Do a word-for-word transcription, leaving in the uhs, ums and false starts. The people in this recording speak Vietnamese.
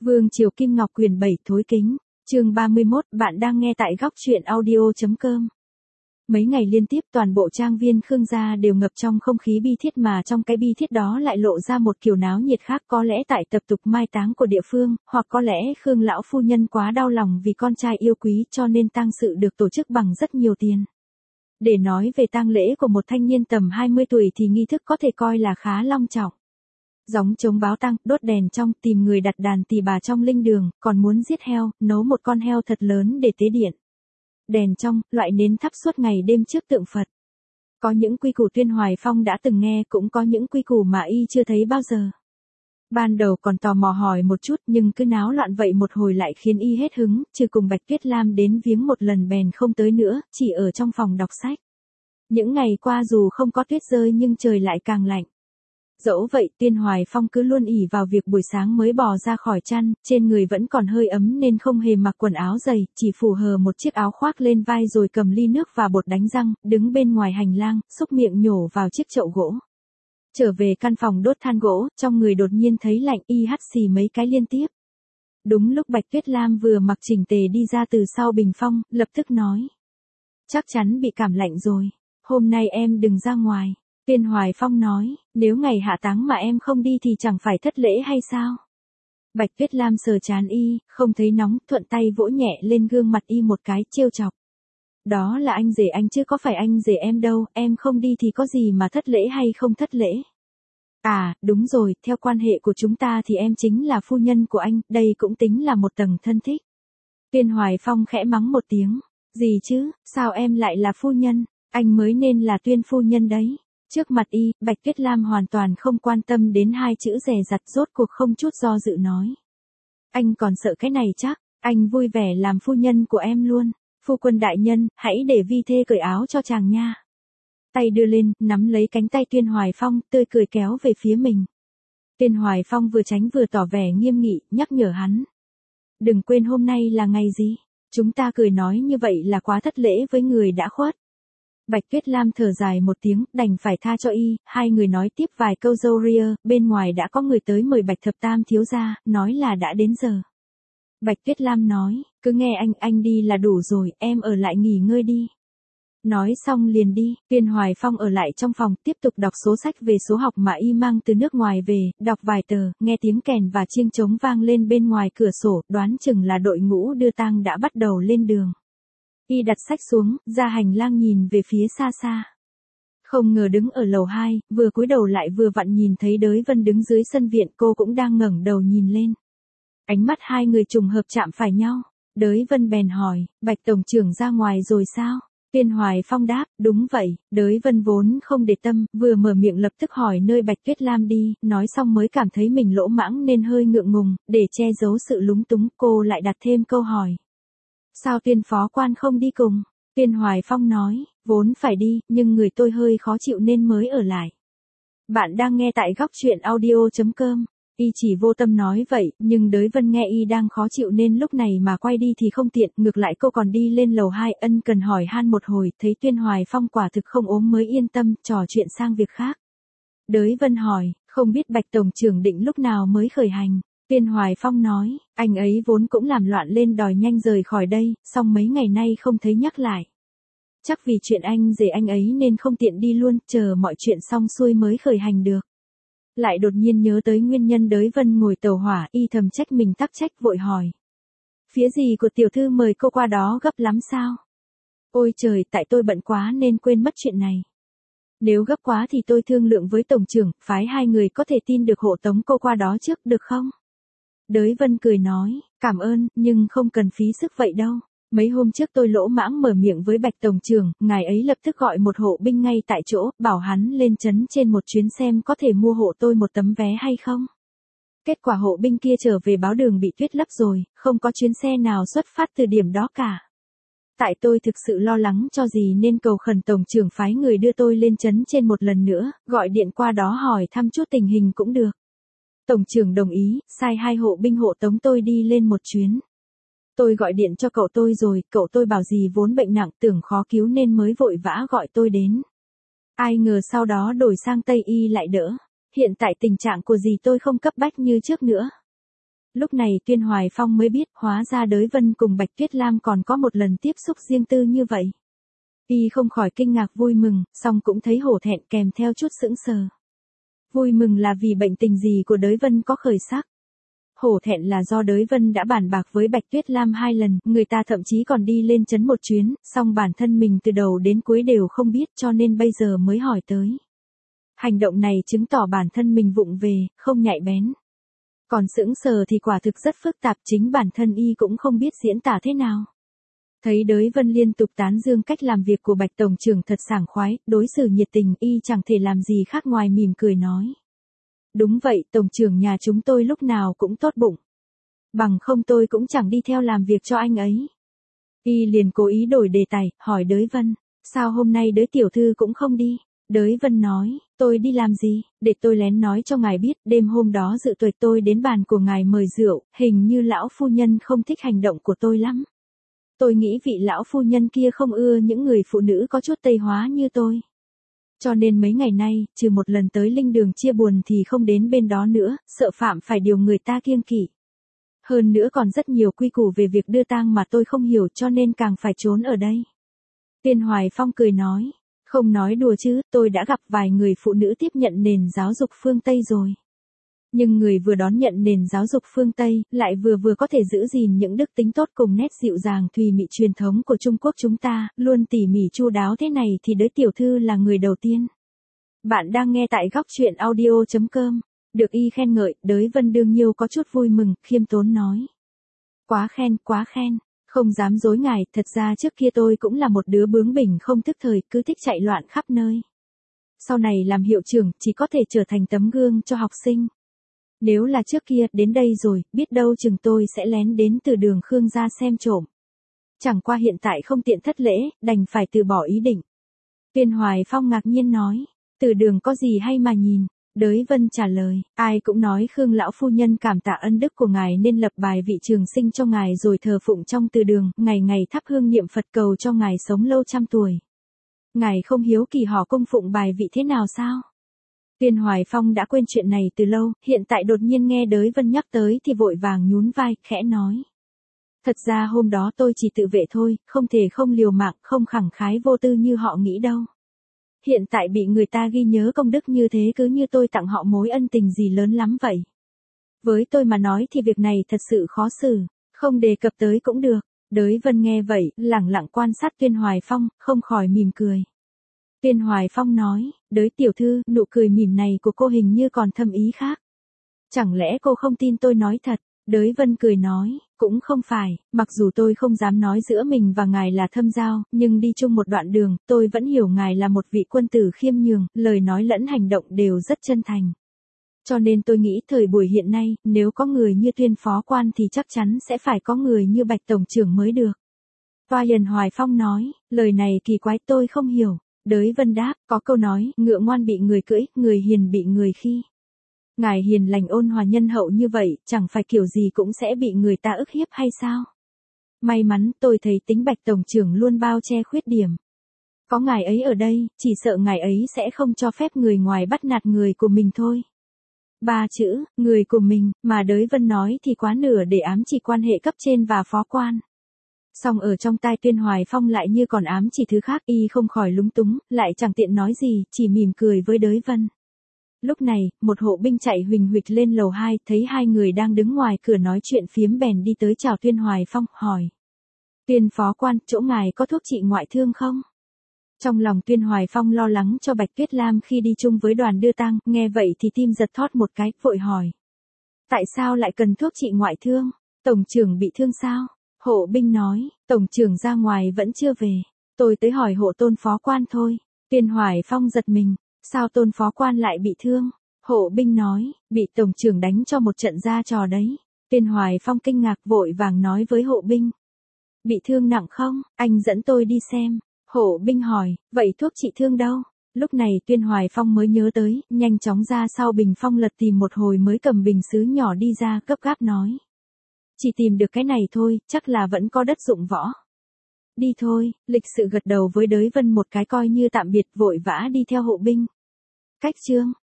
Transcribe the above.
Vương Triều Kim Ngọc quyển bảy thối kính, chương ba mươi mốt, bạn đang nghe tại góc truyện audio.com. Mấy ngày liên tiếp toàn bộ trang viên Khương gia đều ngập trong không khí bi thiết, mà trong cái bi thiết đó lại lộ ra một kiểu náo nhiệt khác, có lẽ tại tập tục mai táng của địa phương, hoặc có lẽ Khương lão phu nhân quá đau lòng vì con trai yêu quý cho nên tang sự được tổ chức bằng rất nhiều tiền. Để nói về tang lễ của một thanh niên tầm hai mươi tuổi thì nghi thức có thể coi là khá long trọng. Gióng trống báo tang, đốt đèn trong, tìm người đặt đàn tỳ bà trong linh đường, còn muốn giết heo, nấu một con heo thật lớn để tế điện. Đèn trong, loại nến thắp suốt ngày đêm trước tượng Phật. Có những quy củ Tuyên Hoài Phong đã từng nghe, cũng có những quy củ mà y chưa thấy bao giờ. Ban đầu còn tò mò hỏi một chút, nhưng cứ náo loạn vậy một hồi lại khiến y hết hứng, trừ cùng Bạch Tuyết Lam đến viếng một lần bèn không tới nữa, chỉ ở trong phòng đọc sách. Những ngày qua dù không có tuyết rơi nhưng trời lại càng lạnh. Dẫu vậy, Tuyên Hoài Phong cứ luôn ỷ vào việc buổi sáng mới bò ra khỏi chăn, trên người vẫn còn hơi ấm nên không hề mặc quần áo dày, chỉ phủ hờ một chiếc áo khoác lên vai rồi cầm ly nước và bột đánh răng, đứng bên ngoài hành lang, xúc miệng nhổ vào chiếc chậu gỗ. Trở về căn phòng đốt than gỗ, trong người đột nhiên thấy lạnh, y hắt xì mấy cái liên tiếp. Đúng lúc Bạch Tuyết Lam vừa mặc chỉnh tề đi ra từ sau bình phong, lập tức nói: "Chắc chắn bị cảm lạnh rồi, hôm nay em đừng ra ngoài." Tuyên Hoài Phong nói: "Nếu ngày hạ táng mà em không đi thì chẳng phải thất lễ hay sao?" Bạch Tuyết Lam sờ trán y, không thấy nóng, thuận tay vỗ nhẹ lên gương mặt y một cái, trêu chọc: "Đó là anh rể anh chứ có phải anh rể em đâu, em không đi thì có gì mà thất lễ hay không thất lễ." "À, đúng rồi, theo quan hệ của chúng ta thì em chính là phu nhân của anh, đây cũng tính là một tầng thân thích." Tuyên Hoài Phong khẽ mắng một tiếng: "Gì chứ, sao em lại là phu nhân, anh mới nên là Tuyên phu nhân đấy." Trước mặt y, Bạch Tuyết Lam hoàn toàn không quan tâm đến hai chữ dè dặt, rốt cuộc không chút do dự nói: "Anh còn sợ cái này chắc, anh vui vẻ làm phu nhân của em luôn. Phu quân đại nhân, hãy để vi thê cởi áo cho chàng nha." Tay đưa lên, nắm lấy cánh tay Tuyên Hoài Phong, tươi cười kéo về phía mình. Tuyên Hoài Phong vừa tránh vừa tỏ vẻ nghiêm nghị, nhắc nhở hắn: "Đừng quên hôm nay là ngày gì, chúng ta cười nói như vậy là quá thất lễ với người đã khuất." Bạch Tuyết Lam thở dài một tiếng, đành phải tha cho y, hai người nói tiếp vài câu râu ria, bên ngoài đã có người tới mời Bạch Thập Tam thiếu gia, nói là đã đến giờ. Bạch Tuyết Lam nói: "Cứ nghe anh, anh đi là đủ rồi, em ở lại nghỉ ngơi đi." Nói xong liền đi, Tuyên Hoài Phong ở lại trong phòng, tiếp tục đọc số sách về số học mà y mang từ nước ngoài về, đọc vài tờ, nghe tiếng kèn và chiêng trống vang lên bên ngoài cửa sổ, đoán chừng là đội ngũ đưa tang đã bắt đầu lên đường. Y đặt sách xuống, ra hành lang nhìn về phía xa xa. Không ngờ đứng ở lầu hai, vừa cúi đầu lại vừa vặn nhìn thấy Đới Vân đứng dưới sân viện, cô cũng đang ngẩng đầu nhìn lên. Ánh mắt hai người trùng hợp chạm phải nhau. Đới Vân bèn hỏi: "Bạch tổng trưởng ra ngoài rồi sao?" Tuyên Hoài Phong đáp: "Đúng vậy." Đới Vân vốn không để tâm, vừa mở miệng lập tức hỏi nơi Bạch Tuyết Lam đi, nói xong mới cảm thấy mình lỗ mãng nên hơi ngượng ngùng, để che giấu sự lúng túng, cô lại đặt thêm câu hỏi: "Sao Tuyên phó quan không đi cùng?" Tuyên Hoài Phong nói: "Vốn phải đi, nhưng người tôi hơi khó chịu nên mới ở lại." Bạn đang nghe tại góc truyện audio.com. Y chỉ vô tâm nói vậy, nhưng Đới Vân nghe y đang khó chịu nên lúc này mà quay đi thì không tiện, ngược lại cô còn đi lên lầu hai ân cần hỏi han một hồi, thấy Tuyên Hoài Phong quả thực không ốm mới yên tâm, trò chuyện sang việc khác. Đới Vân hỏi: "Không biết Bạch tổng trưởng định lúc nào mới khởi hành?" Tuyên Hoài Phong nói: "Anh ấy vốn cũng làm loạn lên đòi nhanh rời khỏi đây, song mấy ngày nay không thấy nhắc lại. Chắc vì chuyện anh rể anh ấy nên không tiện đi luôn, chờ mọi chuyện xong xuôi mới khởi hành được." Lại đột nhiên nhớ tới nguyên nhân Đới Vân ngồi tàu hỏa, y thầm trách mình tắc trách vội hỏi: "Phía gì của tiểu thư mời cô qua đó gấp lắm sao?" "Ôi trời, tại tôi bận quá nên quên mất chuyện này. Nếu gấp quá thì tôi thương lượng với tổng trưởng, phái hai người có thể tin được hộ tống cô qua đó trước, được không?" Đới Vân cười nói: "Cảm ơn, nhưng không cần phí sức vậy đâu. Mấy hôm trước tôi lỗ mãng mở miệng với Bạch tổng trưởng, ngài ấy lập tức gọi một hộ binh ngay tại chỗ, bảo hắn lên trấn trên một chuyến xem có thể mua hộ tôi một tấm vé hay không. Kết quả hộ binh kia trở về báo đường bị tuyết lấp rồi, không có chuyến xe nào xuất phát từ điểm đó cả. Tại tôi thực sự lo lắng cho gì nên cầu khẩn tổng trưởng phái người đưa tôi lên trấn trên một lần nữa, gọi điện qua đó hỏi thăm chút tình hình cũng được. Tổng trưởng đồng ý, sai hai hộ binh hộ tống tôi đi lên một chuyến. Tôi gọi điện cho cậu tôi rồi, cậu tôi bảo dì vốn bệnh nặng, tưởng khó cứu nên mới vội vã gọi tôi đến. Ai ngờ sau đó đổi sang Tây y lại đỡ. Hiện tại tình trạng của dì tôi không cấp bách như trước nữa." Lúc này Tuyên Hoài Phong mới biết hóa ra Đới Vân cùng Bạch Tuyết Lam còn có một lần tiếp xúc riêng tư như vậy. Y không khỏi kinh ngạc vui mừng, song cũng thấy hổ thẹn kèm theo chút sững sờ. Vui mừng là vì bệnh tình gì của Đới Vân có khởi sắc. Hổ thẹn là do Đới Vân đã bàn bạc với Bạch Tuyết Lam hai lần, người ta thậm chí còn đi lên trấn một chuyến, song bản thân mình từ đầu đến cuối đều không biết cho nên bây giờ mới hỏi tới. Hành động này chứng tỏ bản thân mình vụng về, không nhạy bén. Còn sững sờ thì quả thực rất phức tạp, chính bản thân y cũng không biết diễn tả thế nào. Thấy Đới Vân liên tục tán dương cách làm việc của Bạch Tổng trưởng thật sảng khoái, đối xử nhiệt tình, y chẳng thể làm gì khác ngoài mỉm cười nói. Đúng vậy, Tổng trưởng nhà chúng tôi lúc nào cũng tốt bụng. Bằng không tôi cũng chẳng đi theo làm việc cho anh ấy. Y liền cố ý đổi đề tài, hỏi Đới Vân, sao hôm nay Đới tiểu thư cũng không đi? Đới Vân nói, tôi đi làm gì, để tôi lén nói cho ngài biết, đêm hôm đó dự tiệc tôi đến bàn của ngài mời rượu, hình như lão phu nhân không thích hành động của tôi lắm. Tôi nghĩ vị lão phu nhân kia không ưa những người phụ nữ có chút tây hóa như tôi. Cho nên mấy ngày nay, trừ một lần tới linh đường chia buồn thì không đến bên đó nữa, sợ phạm phải điều người ta kiêng kỵ. Hơn nữa còn rất nhiều quy củ về việc đưa tang mà tôi không hiểu cho nên càng phải trốn ở đây. Tuyên Hoài Phong cười nói, không nói đùa chứ, tôi đã gặp vài người phụ nữ tiếp nhận nền giáo dục phương Tây rồi. Nhưng người vừa đón nhận nền giáo dục phương Tây, lại vừa vừa có thể giữ gìn những đức tính tốt cùng nét dịu dàng thùy mị truyền thống của Trung Quốc chúng ta, luôn tỉ mỉ chu đáo thế này thì Đới tiểu thư là người đầu tiên. Bạn đang nghe tại góc truyện audio chấm com. Được y khen ngợi, Đới Vân đương nhiêu có chút vui mừng, khiêm tốn nói. Quá khen, quá khen, không dám dối ngài, thật ra trước kia tôi cũng là một đứa bướng bỉnh không thức thời, cứ thích chạy loạn khắp nơi. Sau này làm hiệu trưởng, chỉ có thể trở thành tấm gương cho học sinh. Nếu là trước kia, đến đây rồi, biết đâu chừng tôi sẽ lén đến từ đường Khương ra xem trộm. Chẳng qua hiện tại không tiện thất lễ, đành phải từ bỏ ý định. Tuyên Hoài Phong ngạc nhiên nói, từ đường có gì hay mà nhìn. Đới Vân trả lời, ai cũng nói Khương lão phu nhân cảm tạ ân đức của ngài nên lập bài vị trường sinh cho ngài rồi thờ phụng trong từ đường, ngày ngày thắp hương niệm Phật cầu cho ngài sống lâu trăm tuổi. Ngài không hiếu kỳ họ cung phụng bài vị thế nào sao? Tuyên Hoài Phong đã quên chuyện này từ lâu, hiện tại đột nhiên nghe Đới Vân nhắc tới thì vội vàng nhún vai, khẽ nói. Thật ra hôm đó tôi chỉ tự vệ thôi, không thể không liều mạng, không khẳng khái vô tư như họ nghĩ đâu. Hiện tại bị người ta ghi nhớ công đức như thế cứ như tôi tặng họ mối ân tình gì lớn lắm vậy. Với tôi mà nói thì việc này thật sự khó xử, không đề cập tới cũng được. Đới Vân nghe vậy, lẳng lặng quan sát Tuyên Hoài Phong, không khỏi mỉm cười. Tuyên Hoài Phong nói, Đới tiểu thư, nụ cười mỉm này của cô hình như còn thâm ý khác. Chẳng lẽ cô không tin tôi nói thật? Đới Vân cười nói, cũng không phải, mặc dù tôi không dám nói giữa mình và ngài là thâm giao, nhưng đi chung một đoạn đường, tôi vẫn hiểu ngài là một vị quân tử khiêm nhường, lời nói lẫn hành động đều rất chân thành. Cho nên tôi nghĩ thời buổi hiện nay, nếu có người như Tuyên phó quan thì chắc chắn sẽ phải có người như Bạch tổng trưởng mới được. Tuyên Hoài Phong nói, lời này kỳ quái tôi không hiểu. Đới Vân đáp, có câu nói, ngựa ngoan bị người cưỡi, người hiền bị người khi. Ngài hiền lành ôn hòa nhân hậu như vậy, chẳng phải kiểu gì cũng sẽ bị người ta ức hiếp hay sao? May mắn tôi thấy tính Bạch tổng trưởng luôn bao che khuyết điểm. Có ngài ấy ở đây, chỉ sợ ngài ấy sẽ không cho phép người ngoài bắt nạt người của mình thôi. Ba chữ, người của mình, mà Đới Vân nói thì quá nửa để ám chỉ quan hệ cấp trên và phó quan. Song ở trong tai Tuyên Hoài Phong lại như còn ám chỉ thứ khác, y không khỏi lúng túng, lại chẳng tiện nói gì, chỉ mỉm cười với Đới Vân. Lúc này, một hộ binh chạy huỳnh huỵch lên lầu hai, thấy hai người đang đứng ngoài cửa nói chuyện phiếm bèn đi tới chào Tuyên Hoài Phong, hỏi. Tuyên phó quan, chỗ ngài có thuốc trị ngoại thương không? Trong lòng Tuyên Hoài Phong lo lắng cho Bạch Tuyết Lam khi đi chung với đoàn đưa tang, nghe vậy thì tim giật thót một cái, vội hỏi. Tại sao lại cần thuốc trị ngoại thương? Tổng trưởng bị thương sao? Hộ binh nói, tổng trưởng ra ngoài vẫn chưa về. Tôi tới hỏi hộ Tôn phó quan thôi. Tuyên Hoài Phong giật mình. Sao Tôn phó quan lại bị thương? Hộ binh nói, bị tổng trưởng đánh cho một trận ra trò đấy. Tuyên Hoài Phong kinh ngạc vội vàng nói với hộ binh. Bị thương nặng không? Anh dẫn tôi đi xem. Hộ binh hỏi, vậy thuốc trị thương đâu? Lúc này Tuyên Hoài Phong mới nhớ tới, nhanh chóng ra sau bình phong lật tìm một hồi mới cầm bình sứ nhỏ đi ra, gấp gáp nói. Chỉ tìm được cái này thôi, chắc là vẫn có đất dụng võ. Đi thôi, lịch sự gật đầu với Đới Vân một cái coi như tạm biệt, vội vã đi theo hộ binh. Cách chương